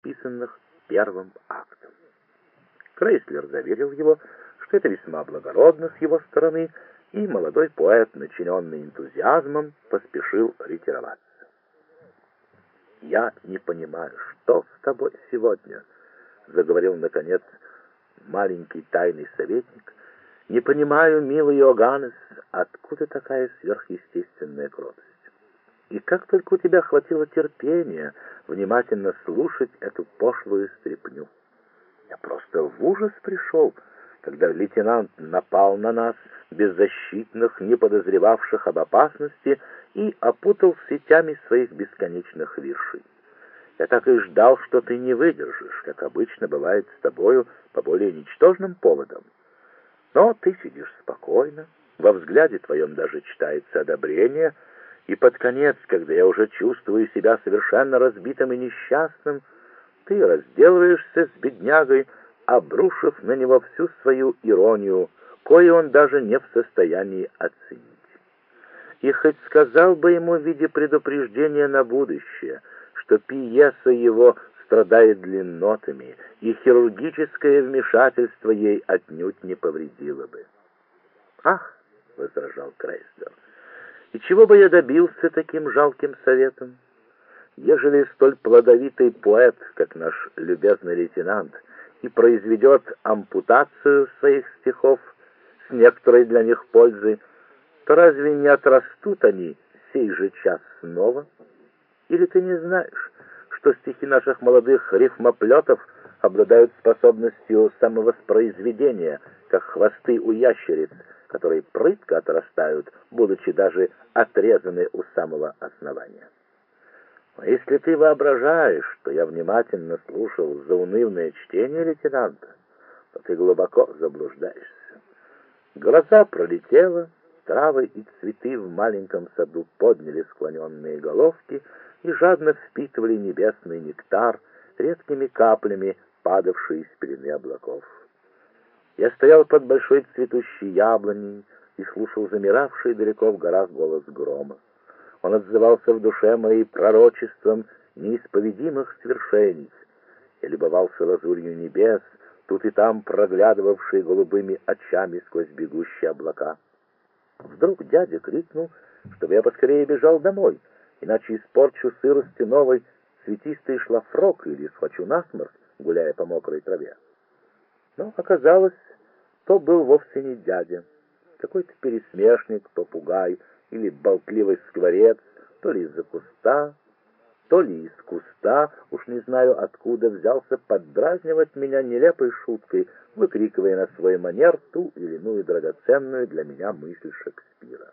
подписанных первым актом. Крейслер заверил его, что это весьма благородно с его стороны, и молодой поэт, начиненный энтузиазмом, поспешил ретироваться. «Я не понимаю, что с тобой сегодня?» — заговорил, наконец, маленький тайный советник. «Не понимаю, милый Иоганнес, откуда такая сверхъестественная кротость? И как только у тебя хватило терпения внимательно слушать эту пошлую стряпню? Я просто в ужас пришел, когда лейтенант напал на нас, беззащитных, не подозревавших об опасности, и опутал сетями своих бесконечных виршей. Я так и ждал, что ты не выдержишь, как обычно бывает с тобою по более ничтожным поводам. Но ты сидишь спокойно, во взгляде твоем даже читается одобрение, и под конец, когда я уже чувствую себя совершенно разбитым и несчастным, ты разделываешься с беднягой, обрушив на него всю свою иронию, кое он даже не в состоянии оценить. И хоть сказал бы ему в виде предупреждения на будущее, что пьеса его страдает длиннотами, и хирургическое вмешательство ей отнюдь не повредило бы. «Ах!» — возражал Крейслер. «И чего бы я добился таким жалким советом? Ежели столь плодовитый поэт, как наш любезный лейтенант, и произведет ампутацию своих стихов с некоторой для них пользой, то разве не отрастут они сей же час снова? Или ты не знаешь, что стихи наших молодых рифмоплетов обладают способностью самовоспроизведения, как хвосты у ящериц, которые прытко отрастают, будучи даже отрезаны у самого основания? Но если ты воображаешь, что я внимательно слушал заунывное чтение лейтенанта, то ты глубоко заблуждаешься. Гроза пролетела, травы и цветы в маленьком саду подняли склоненные головки и жадно впитывали небесный нектар, редкими каплями падавшие из пелены облаков. Я стоял под большой цветущей яблоней и слушал замиравший далеко в горах голос грома. Он отзывался в душе моей пророчеством неисповедимых свершений. Я любовался лазурью небес, тут и там проглядывавшие голубыми очами сквозь бегущие облака. Вдруг дядя крикнул, чтобы я поскорее бежал домой, иначе испорчу сыростью новый цветистый шлафрок или схвачу насморк, гуляя по мокрой траве. Но оказалось, то был вовсе не дядя, какой-то пересмешник, попугай или болтливый скворец, то ли из-за куста, то ли из куста, уж не знаю откуда, взялся поддразнивать меня нелепой шуткой, выкрикивая на свой манер ту или иную драгоценную для меня мысль Шекспира.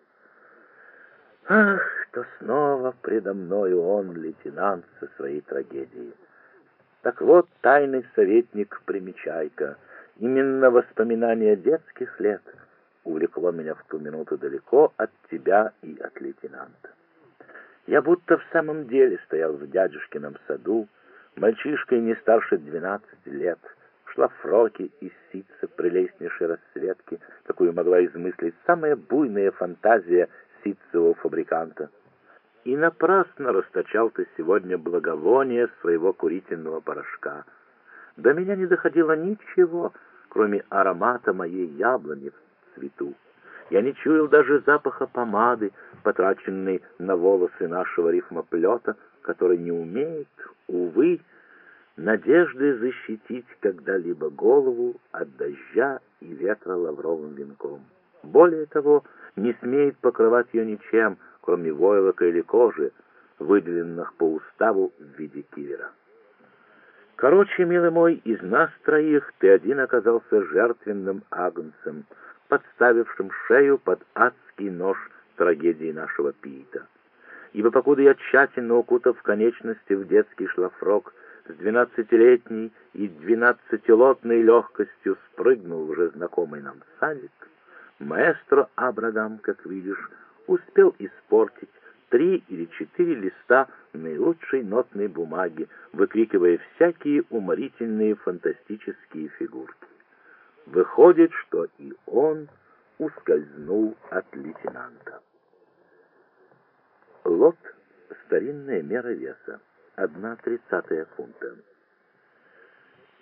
Ах, что снова предо мною он, лейтенант, со своей трагедией. Так вот, тайный советник Примечайка, именно воспоминание детских лет увлекло меня в ту минуту далеко от тебя и от лейтенанта. Я будто в самом деле стоял в дядюшкином саду, мальчишкой не старше 12 лет, в шлафроке из ситца прелестнейшей расцветки, какую могла измыслить самая буйная фантазия ситцевого фабриканта. И напрасно расточал ты сегодня благовоние своего курительного порошка. До меня не доходило ничего, кроме аромата моей яблони в цвету. Я не чуял даже запаха помады, потраченной на волосы нашего рифмоплета, который не умеет, увы, надежды защитить когда-либо голову от дождя и ветра лавровым венком. Более того, не смеет покрывать ее ничем, кроме войлока или кожи, выделенных по уставу в виде кивера. Короче, милый мой, из нас троих ты один оказался жертвенным агнцем, подставившим шею под адский нож трагедии нашего Пита. Ибо покуда я, тщательно укутав конечности в детский шлафрок, с 12-летней и 12-лотной легкостью спрыгнул в уже знакомый нам садик, маэстро Абрагам, как видишь, успел испортить 3 или 4 листа наилучшей нотной бумаги, выкрикивая всякие уморительные фантастические фигурки. Выходит, что и он ускользнул от лейтенанта. Лот — старинная мера веса, 1/30 фунта.